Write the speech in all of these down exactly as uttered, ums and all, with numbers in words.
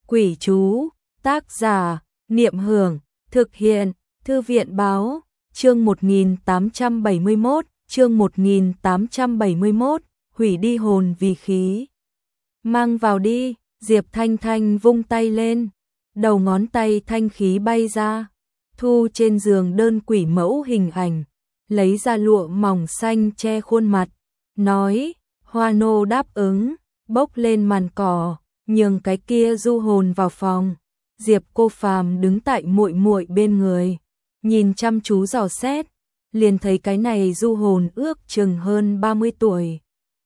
Quỷ chú, tác giả, Niệm Hưởng, thực hiện, Thư viện báo, chương một nghìn tám trăm bảy mươi mốt, chương một nghìn tám trăm bảy mươi mốt, hủy đi hồn vì khí. Mang vào đi, Diệp Thanh Thanh vung tay lên, đầu ngón tay thanh khí bay ra, thu trên giường đơn quỷ mẫu hình ảnh, lấy ra lụa mỏng xanh che khuôn mặt, nói, Hoa nô đáp ứng, bốc lên màn cỏ, nhường cái kia du hồn vào phòng. Diệp Cô Phàm đứng tại muội muội bên người, nhìn chăm chú dò xét, liền thấy cái này du hồn ước chừng hơn ba mươi tuổi.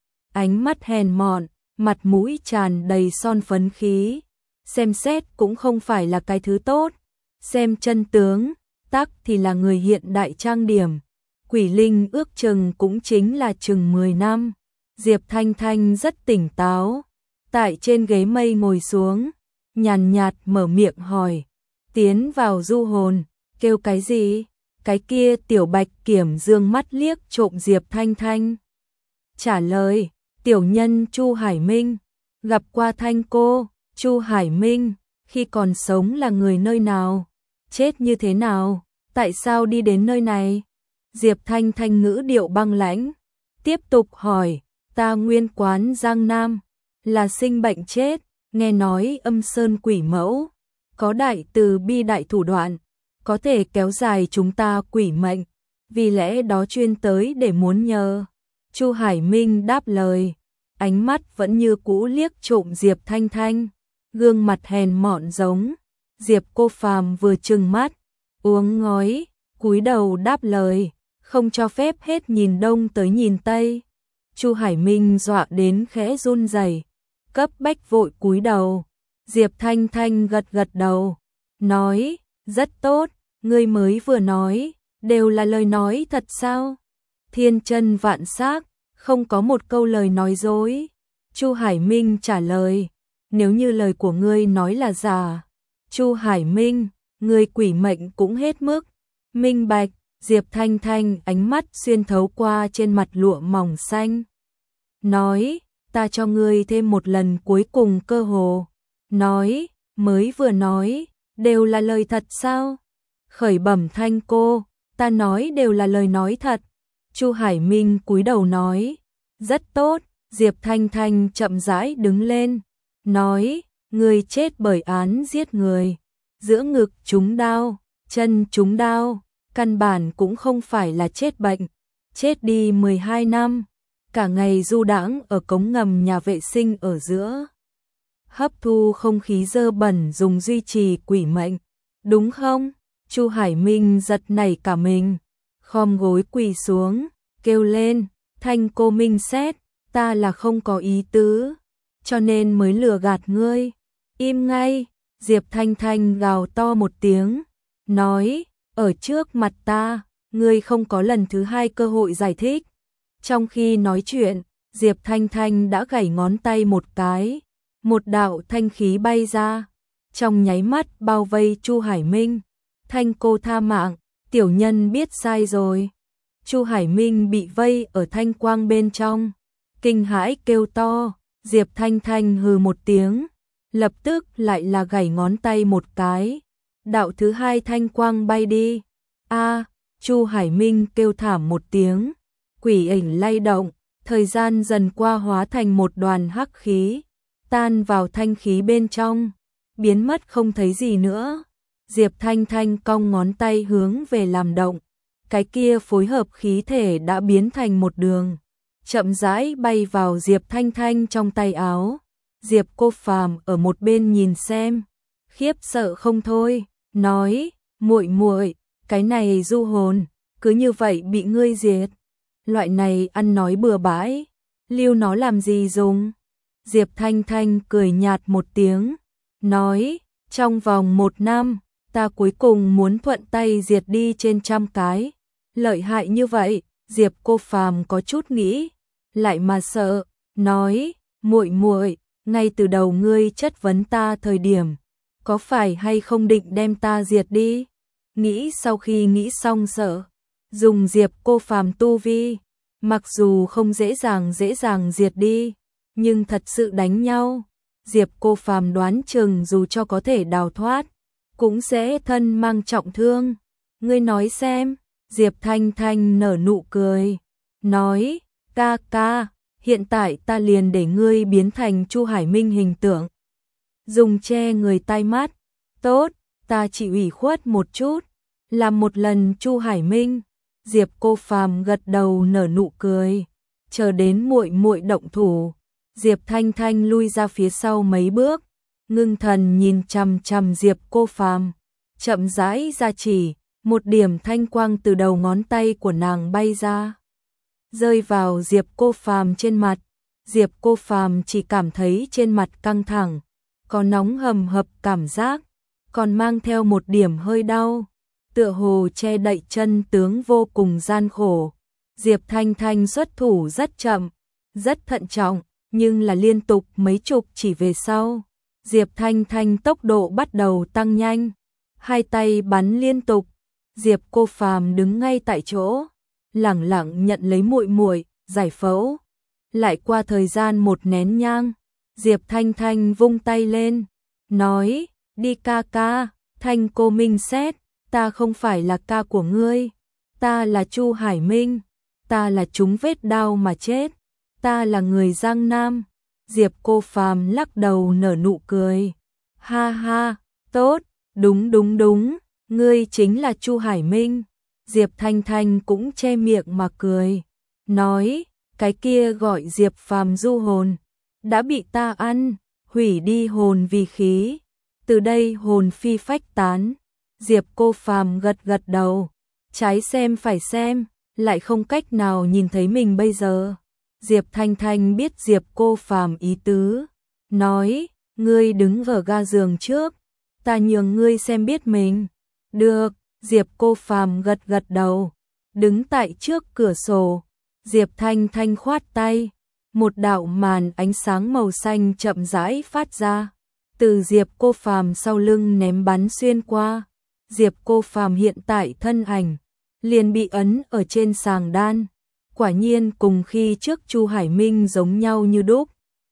Ánh mắt hèn mọn, mặt mũi tràn đầy son phấn khí, xem xét cũng không phải là cái thứ tốt, xem chân tướng, tắc thì là người hiện đại trang điểm. Quỷ linh ước chừng cũng chính là chừng mười năm. Diệp Thanh Thanh rất tỉnh táo, tại trên ghế mây ngồi xuống, nhàn nhạt mở miệng hỏi, tiến vào du hồn, kêu cái gì? Cái kia tiểu bạch kiểm dương mắt liếc trộm Diệp Thanh Thanh. Trả lời, tiểu nhân Chu Hải Minh, gặp qua Thanh cô. Chu Hải Minh, khi còn sống là người nơi nào? Chết như thế nào? Tại sao đi đến nơi này? Diệp Thanh Thanh ngữ điệu băng lãnh, tiếp tục hỏi, ta nguyên quán Giang Nam, là sinh bệnh chết, nghe nói âm sơn quỷ mẫu, có đại từ bi đại thủ đoạn, có thể kéo dài chúng ta quỷ mệnh, vì lẽ đó chuyên tới để muốn nhờ. Chu Hải Minh đáp lời, ánh mắt vẫn như cũ liếc trộm Diệp Thanh Thanh, gương mặt hèn mọn giống. Diệp Cô Phàm vừa trừng mắt, uống ngói, cúi đầu đáp lời, không cho phép hết nhìn đông tới nhìn tây. Chu Hải Minh dọa đến khẽ run rẩy, cấp bách vội cúi đầu. Diệp Thanh Thanh gật gật đầu, nói, rất tốt, ngươi mới vừa nói, đều là lời nói thật sao? Thiên chân vạn xác, không có một câu lời nói dối. Chu Hải Minh trả lời, nếu như lời của ngươi nói là giả, Chu Hải Minh, ngươi quỷ mệnh cũng hết mức. Minh bạch. Diệp Thanh Thanh ánh mắt xuyên thấu qua trên mặt lụa mỏng xanh, nói, ta cho ngươi thêm một lần cuối cùng cơ hồ. Nói, mới vừa nói, đều là lời thật sao? Khởi bẩm Thanh cô, ta nói đều là lời nói thật. Chu Hải Minh cúi đầu nói, rất tốt. Diệp Thanh Thanh chậm rãi đứng lên, nói, ngươi chết bởi án giết người, giữa ngực trúng đao, chân trúng đao, căn bản cũng không phải là chết bệnh, chết đi mười hai năm, cả ngày du đãng ở cống ngầm nhà vệ sinh ở giữa, hấp thu không khí dơ bẩn dùng duy trì quỷ mệnh, đúng không? Chu Hải Minh giật nảy cả mình, khom gối quỳ xuống, kêu lên, Thanh cô minh xét, ta là không có ý tứ, cho nên mới lừa gạt ngươi. Im ngay. Diệp Thanh Thanh gào to một tiếng, nói, ở trước mặt ta, ngươi không có lần thứ hai cơ hội giải thích. Trong khi nói chuyện, Diệp Thanh Thanh đã gảy ngón tay một cái, một đạo thanh khí bay ra, trong nháy mắt bao vây Chu Hải Minh. Thanh cô tha mạng, tiểu nhân biết sai rồi. Chu Hải Minh bị vây ở thanh quang bên trong, kinh hãi kêu to. Diệp Thanh Thanh hừ một tiếng, lập tức lại là gảy ngón tay một cái, đạo thứ hai thanh quang bay đi. A, Chu Hải Minh kêu thảm một tiếng, quỷ ảnh lay động, thời gian dần qua hóa thành một đoàn hắc khí, tan vào thanh khí bên trong, biến mất không thấy gì nữa. Diệp Thanh Thanh cong ngón tay hướng về làm động, cái kia phối hợp khí thể đã biến thành một đường, chậm rãi bay vào Diệp Thanh Thanh trong tay áo. Diệp Cô Phàm ở một bên nhìn xem, khiếp sợ không thôi, nói, muội muội, cái này du hồn, cứ như vậy bị ngươi diệt. Loại này ăn nói bừa bãi, lưu nó làm gì dùng? Diệp Thanh Thanh cười nhạt một tiếng, nói, trong vòng một năm, ta cuối cùng muốn thuận tay diệt đi trên trăm cái. Lợi hại như vậy, Diệp Cô Phàm có chút nghĩ, lại mà sợ, nói, muội muội, ngay từ đầu ngươi chất vấn ta thời điểm, có phải hay không định đem ta diệt đi? Nghĩ sau khi nghĩ xong sợ, dùng Diệp Cô Phàm tu vi, mặc dù không dễ dàng dễ dàng diệt đi, nhưng thật sự đánh nhau, Diệp Cô Phàm đoán chừng dù cho có thể đào thoát, cũng sẽ thân mang trọng thương. Ngươi nói xem, Diệp Thanh Thanh nở nụ cười, nói, ca ca, hiện tại ta liền để ngươi biến thành Chu Hải Minh hình tượng. Dùng che người tai mắt, tốt, ta chỉ ủy khuất một chút, làm một lần Chu Hải Minh. Diệp Cô Phàm gật đầu nở nụ cười, chờ đến muội muội động thủ. Diệp Thanh Thanh lui ra phía sau mấy bước, ngưng thần nhìn chằm chằm Diệp Cô Phàm, chậm rãi ra chỉ, một điểm thanh quang từ đầu ngón tay của nàng bay ra, rơi vào Diệp Cô Phàm trên mặt. Diệp Cô Phàm chỉ cảm thấy trên mặt căng thẳng, có nóng hầm hập cảm giác, còn mang theo một điểm hơi đau, tựa hồ che đậy chân tướng vô cùng gian khổ. Diệp Thanh Thanh xuất thủ rất chậm, rất thận trọng, nhưng là liên tục mấy chục chỉ về sau, Diệp Thanh Thanh tốc độ bắt đầu tăng nhanh, hai tay bắn liên tục. Diệp Cô Phàm đứng ngay tại chỗ, lẳng lặng nhận lấy muội muội, giải phẫu. Lại qua thời gian một nén nhang, Diệp Thanh Thanh vung tay lên, nói, đi ca ca, Thanh cô minh xét, ta không phải là ca của ngươi, ta là Chu Hải Minh, ta là trúng vết đao mà chết, ta là người Giang Nam. Diệp Cô Phàm lắc đầu nở nụ cười, ha ha, tốt, đúng đúng đúng, ngươi chính là Chu Hải Minh. Diệp Thanh Thanh cũng che miệng mà cười, nói, cái kia gọi Diệp Phàm du hồn, đã bị ta ăn, hủy đi hồn vì khí, từ đây hồn phi phách tán. Diệp Cô Phàm gật gật đầu, trái xem phải xem, lại không cách nào nhìn thấy mình bây giờ. Diệp Thanh Thanh biết Diệp Cô Phàm ý tứ, nói, ngươi đứng ở ga giường trước, ta nhường ngươi xem biết mình. Được, Diệp Cô Phàm gật gật đầu, đứng tại trước cửa sổ. Diệp Thanh Thanh khoát tay, một đạo màn ánh sáng màu xanh chậm rãi phát ra, từ Diệp Cô Phàm sau lưng ném bắn xuyên qua. Diệp Cô Phàm hiện tại thân ảnh liền bị ấn ở trên sàng đan, quả nhiên cùng khi trước Chu Hải Minh giống nhau như đúc.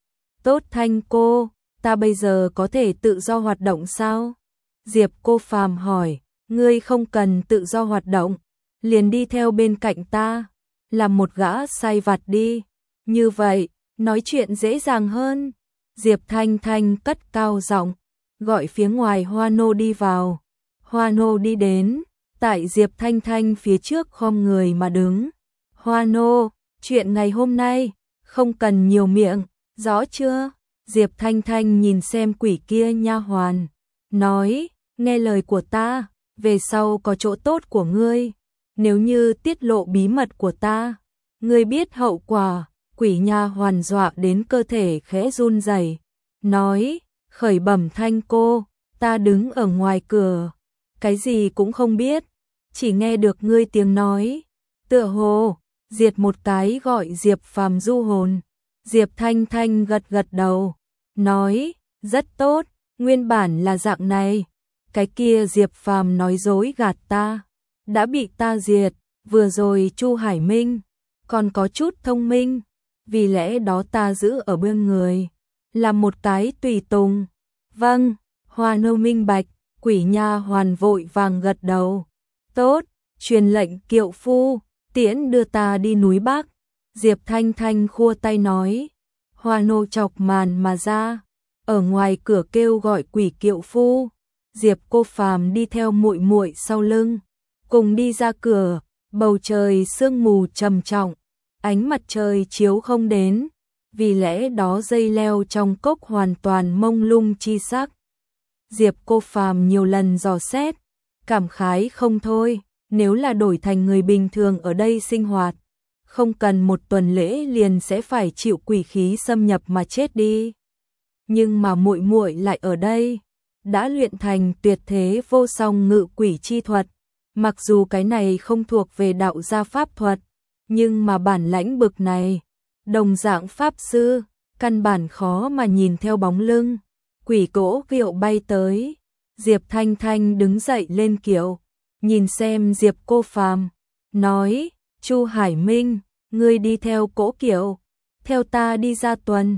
Tốt Thanh cô, ta bây giờ có thể tự do hoạt động sao? Diệp Cô Phàm hỏi, ngươi không cần tự do hoạt động, liền đi theo bên cạnh ta, làm một gã sai vặt đi, như vậy, nói chuyện dễ dàng hơn. Diệp Thanh Thanh cất cao giọng, gọi phía ngoài Hoa Nô đi vào. Hoa Nô đi đến, tại Diệp Thanh Thanh phía trước khom người mà đứng. Hoa Nô, chuyện ngày hôm nay, không cần nhiều miệng, rõ chưa? Diệp Thanh Thanh nhìn xem quỷ kia nha hoàn, nói, nghe lời của ta, về sau có chỗ tốt của ngươi, nếu như tiết lộ bí mật của ta, ngươi biết hậu quả. Quỷ nha hoàn dọa đến cơ thể khẽ run rẩy, nói, khởi bẩm Thanh cô, ta đứng ở ngoài cửa, cái gì cũng không biết, chỉ nghe được ngươi tiếng nói, tựa hồ diệt một cái gọi Diệp Phàm du hồn. Diệp Thanh Thanh gật gật đầu, nói, rất tốt, nguyên bản là dạng này, cái kia Diệp Phàm nói dối gạt ta, đã bị ta diệt, vừa rồi Chu Hải Minh còn có chút thông minh, vì lẽ đó ta giữ ở bên người, làm một cái tùy tùng. Vâng, Hoa Nô minh bạch. Quỷ nha hoàn vội vàng gật đầu, tốt, truyền lệnh kiệu phu, tiễn đưa ta đi núi Bắc. Diệp Thanh Thanh khua tay nói, Hoa Nô chọc màn mà ra, ở ngoài cửa kêu gọi quỷ kiệu phu. Diệp Cô Phàm đi theo muội muội sau lưng, cùng đi ra cửa. Bầu trời sương mù trầm trọng, ánh mặt trời chiếu không đến, vì lẽ đó dây leo trong cốc hoàn toàn mông lung chi sắc. Diệp Cô Phàm nhiều lần dò xét, cảm khái không thôi, nếu là đổi thành người bình thường ở đây sinh hoạt, không cần một tuần lễ liền sẽ phải chịu quỷ khí xâm nhập mà chết đi. Nhưng mà muội muội lại ở đây, đã luyện thành tuyệt thế vô song ngự quỷ chi thuật. Mặc dù cái này không thuộc về đạo gia pháp thuật, nhưng mà bản lãnh bực này, đồng dạng pháp sư, căn bản khó mà nhìn theo bóng lưng. Quỷ cỗ kiệu bay tới, Diệp Thanh Thanh đứng dậy lên kiệu, nhìn xem Diệp Cô Phàm, nói, Chu Hải Minh, ngươi đi theo cỗ kiệu, theo ta đi ra tuần.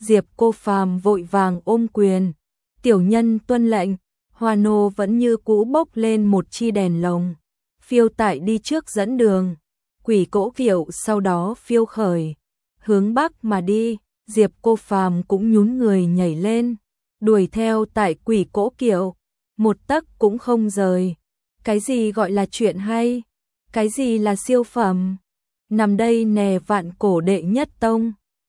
Diệp Cô Phàm vội vàng ôm quyền, tiểu nhân tuân lệnh. Hoa nô vẫn như cũ bốc lên một chi đèn lồng, phiêu tại đi trước dẫn đường. Quỷ cỗ kiệu sau đó phiêu khởi, hướng bắc mà đi. Diệp Cô Phàm cũng nhún người nhảy lên, đuổi theo tại quỷ cỗ kiệu, một tấc cũng không rời. Cái gì gọi là chuyện hay? Cái gì là siêu phẩm? Nằm đây nè vạn cổ đệ nhất tông.